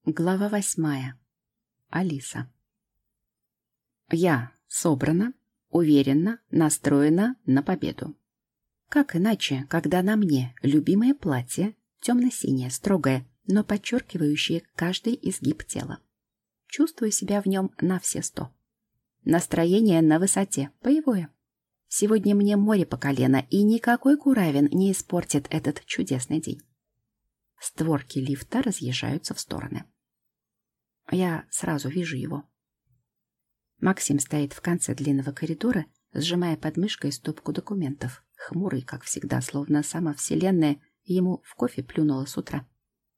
Глава 8. Алиса. Я собрана, уверенно настроена на победу. Как иначе, когда на мне любимое платье, темно-синее, строгое, но подчеркивающее каждый изгиб тела. Чувствую себя в нем на все 100. Настроение на высоте, боевое. Сегодня мне море по колено, и никакой Куравин не испортит этот чудесный день. Створки лифта разъезжаются в стороны. Я сразу вижу его. Максим стоит в конце длинного коридора, сжимая под мышкой стопку документов, хмурый, как всегда, словно сама вселенная ему в кофе плюнула с утра.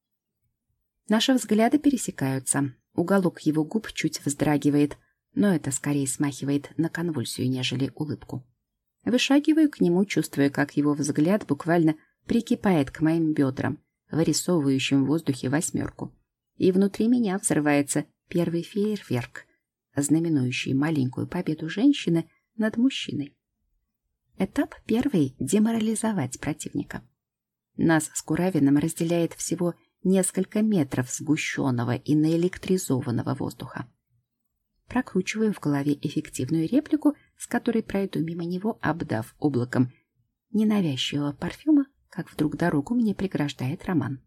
Наши взгляды пересекаются. Уголок его губ чуть вздрагивает, но это скорее смахивает на конвульсию, нежели улыбку. Вышагиваю к нему, чувствуя, как его взгляд буквально прикипает к моим бедрам, вырисовывающим в воздухе 8. И внутри меня взрывается первый фейерверк, знаменующий маленькую победу женщины над мужчиной. Этап первый — деморализовать противника. Нас с Куравиным разделяет всего несколько метров сгущенного и наэлектризованного воздуха. Прокручиваю в голове эффективную реплику, с которой пройду мимо него, обдав облаком ненавязчивого парфюма, как вдруг дорогу мне преграждает Роман.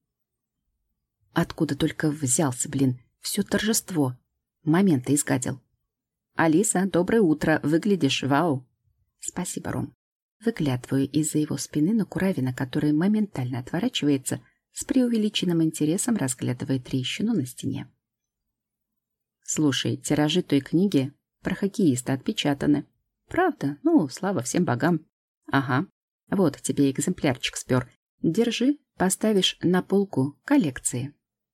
Откуда только взялся, все торжество. Момента изгадил. «Алиса, доброе утро, выглядишь вау!» «Спасибо, Ром». Выглядываю из-за его спины на Куравина, который моментально отворачивается, с преувеличенным интересом разглядывая трещину на стене. «Слушай, тиражи той книги про хоккеиста отпечатаны. Правда? Ну, слава всем богам. Ага. Вот тебе экземплярчик спер. Держи, поставишь на полку коллекции».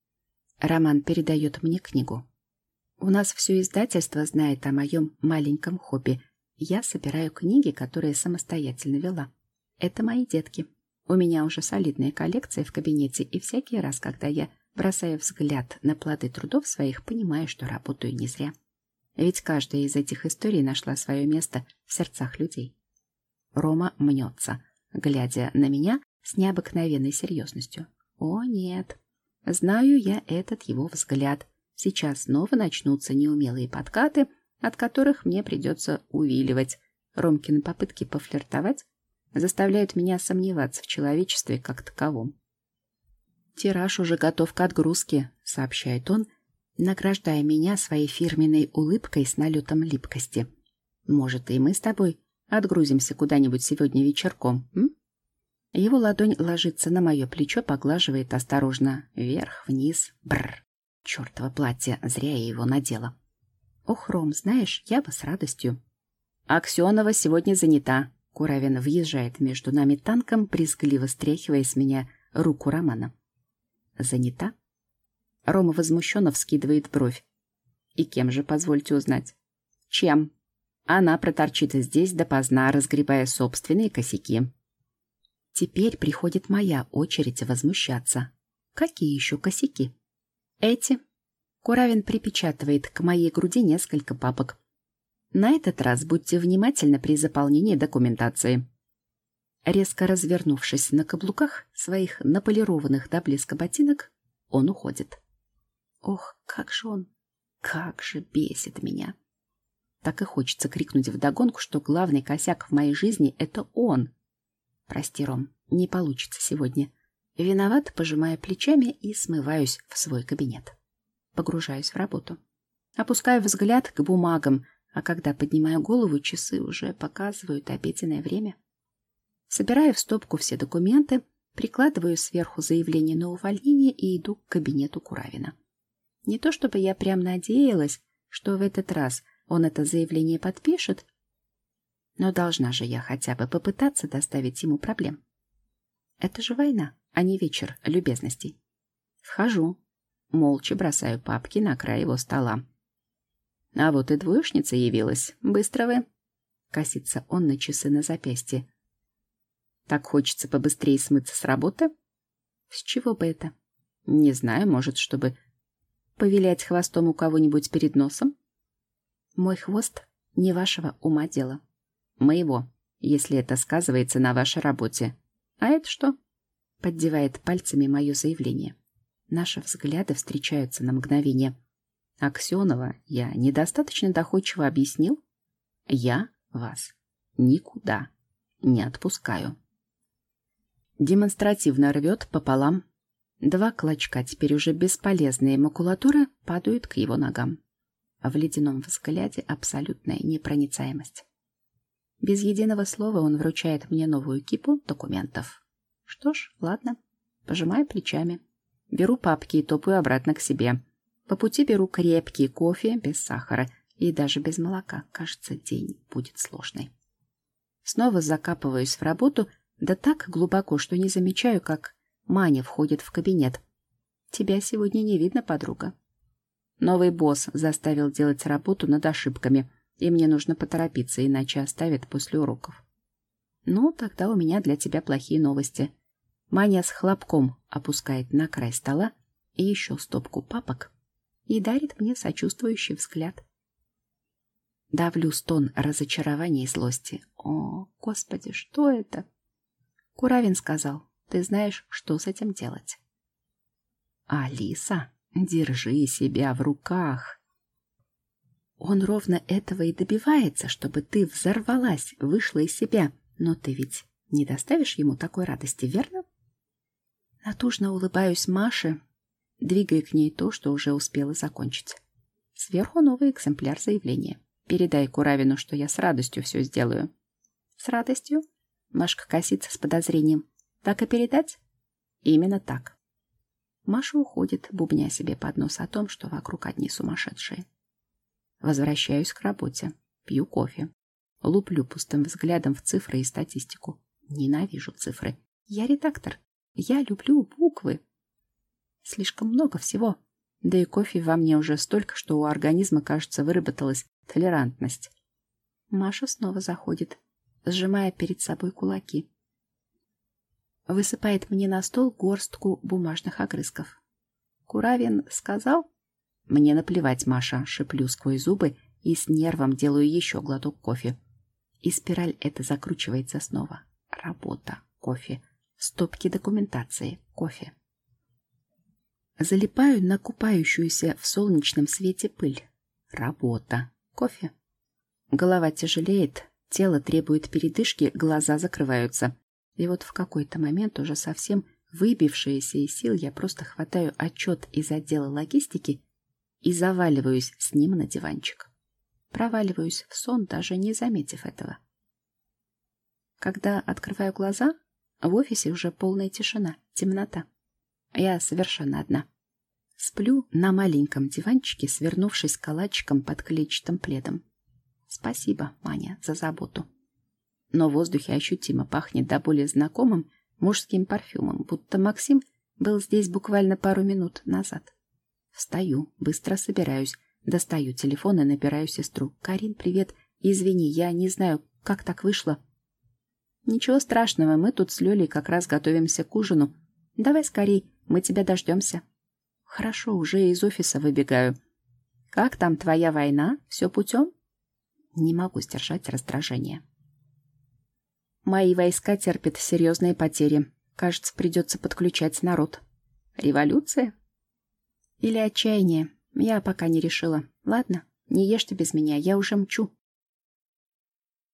Роман передает мне книгу. У нас все издательство знает о моем маленьком хобби. Я собираю книги, которые самостоятельно вела. Это мои детки. У меня уже солидная коллекция в кабинете, и всякий раз, когда я бросаю взгляд на плоды трудов своих, понимаю, что работаю не зря. Ведь каждая из этих историй нашла свое место в сердцах людей. Рома мнется, глядя на меня с необыкновенной серьезностью. О, нет. Знаю я этот его взгляд. Сейчас снова начнутся неумелые подкаты, от которых мне придется увиливать. Ромкины попытки пофлиртовать заставляют меня сомневаться в человечестве как таковом. «Тираж уже готов к отгрузке», — сообщает он, награждая меня своей фирменной улыбкой с налетом липкости. «Может, и мы с тобой отгрузимся куда-нибудь сегодня вечерком, м?» Его ладонь ложится на мое плечо, поглаживает осторожно вверх-вниз. Бррр, чертово платье, зря я его надела. «Ох, Ром, знаешь, я бы с радостью». «Аксенова сегодня занята». Куравин въезжает между нами танком, брезгливо стряхивая с меня руку Романа. «Занята?» Рома возмущенно вскидывает бровь. «И кем же, позвольте узнать?» «Чем?» Она проторчит здесь допоздна, разгребая собственные косяки. Теперь приходит моя очередь возмущаться. Какие еще косяки? Эти. Куравин припечатывает к моей груди несколько папок. На этот раз будьте внимательны при заполнении документации. Резко развернувшись на каблуках своих наполированных до блеска ботинок, он уходит. Ох, как же бесит меня. Так и хочется крикнуть вдогонку, что главный косяк в моей жизни — это он. Прости, Ром, не получится сегодня. Виноват, пожимая плечами и смываюсь в свой кабинет. Погружаюсь в работу. Опускаю взгляд к бумагам, а когда поднимаю голову, часы уже показывают обеденное время. Собираю в стопку все документы, прикладываю сверху заявление на увольнение и иду к кабинету Куравина. Не то чтобы я прям надеялась, что в этот раз он это заявление подпишет, но должна же я хотя бы попытаться доставить ему проблем. Это же война, а не вечер любезностей. Вхожу, молча бросаю папки на край его стола. «А вот и двоечница явилась. Быстро вы!» Косится он на часы на запястье. «Так хочется побыстрее смыться с работы?» «С чего бы это?» «Не знаю, может, чтобы повилять хвостом у кого-нибудь перед носом?» «Мой хвост не вашего ума дело». «Моего, если это сказывается на вашей работе. А это что?» Поддевает пальцами мое заявление. Наши взгляды встречаются на мгновение. Аксенова, я недостаточно доходчиво объяснил? Я вас никуда не отпускаю. Демонстративно рвет пополам. 2 клочка теперь уже бесполезной макулатуры падают к его ногам. В ледяном взгляде абсолютная непроницаемость. Без единого слова он вручает мне новую кипу документов. Что ж, ладно. Пожимаю плечами. Беру папки и топаю обратно к себе. По пути беру крепкий кофе без сахара и даже без молока. Кажется, день будет сложный. Снова закапываюсь в работу, да так глубоко, что не замечаю, как Маня входит в кабинет. «Тебя сегодня не видно, подруга». Новый босс заставил делать работу над ошибками, и мне нужно поторопиться, иначе оставят после уроков. Ну, тогда у меня для тебя плохие новости. Маня с хлопком опускает на край стола и еще стопку папок и дарит мне сочувствующий взгляд. Давлю стон разочарования и злости. О, Господи, что это? Куравин сказал, ты знаешь, что с этим делать. Алиса, держи себя в руках. Он ровно этого и добивается, чтобы ты взорвалась, вышла из себя. Но ты ведь не доставишь ему такой радости, верно? Натужно улыбаюсь Маше, двигая к ней то, что уже успела закончить. Сверху новый экземпляр заявления. Передай Куравину, что я с радостью все сделаю. С радостью? Машка косится с подозрением. Так и передать? Именно так. Маша уходит, бубня себе под нос о том, что вокруг одни сумасшедшие. Возвращаюсь к работе. Пью кофе. Луплю пустым взглядом в цифры и статистику. Ненавижу цифры. Я редактор. Я люблю буквы. Слишком много всего. Да и кофе во мне уже столько, что у организма, кажется, выработалась толерантность. Маша снова заходит, сжимая перед собой кулаки. Высыпает мне на стол горстку бумажных огрызков. Куравин сказал? Мне наплевать, Маша, шиплю сквозь зубы и с нервом делаю еще глоток кофе. И спираль эта закручивается снова. Работа, кофе, стопки документации, кофе. Залипаю на купающуюся в солнечном свете пыль. Работа, кофе. Голова тяжелеет, тело требует передышки, глаза закрываются. И вот в какой-то момент, уже совсем выбившаяся из сил, я просто хватаю отчет из отдела логистики и заваливаюсь с ним на диванчик. Проваливаюсь в сон, даже не заметив этого. Когда открываю глаза, в офисе уже полная тишина, темнота. Я совершенно одна. Сплю на маленьком диванчике, свернувшись калачиком под клетчатым пледом. Спасибо, Маня, за заботу. Но в воздухе ощутимо пахнет до боли знакомым мужским парфюмом, будто Максим был здесь буквально пару минут назад. Встаю, быстро собираюсь, достаю телефон и набираю сестру. «Карин, привет. Извини, я не знаю, как так вышло». «Ничего страшного, мы тут с Лёлей как раз готовимся к ужину. Давай скорей, мы тебя дождемся». «Хорошо, уже из офиса выбегаю». «Как там твоя война? Все путем?» Не могу сдержать раздражение. Мои войска терпят серьезные потери. Кажется, придется подключать народ. Революция? Или отчаяние? Я пока не решила. Ладно, не ешьте без меня, я уже мчу.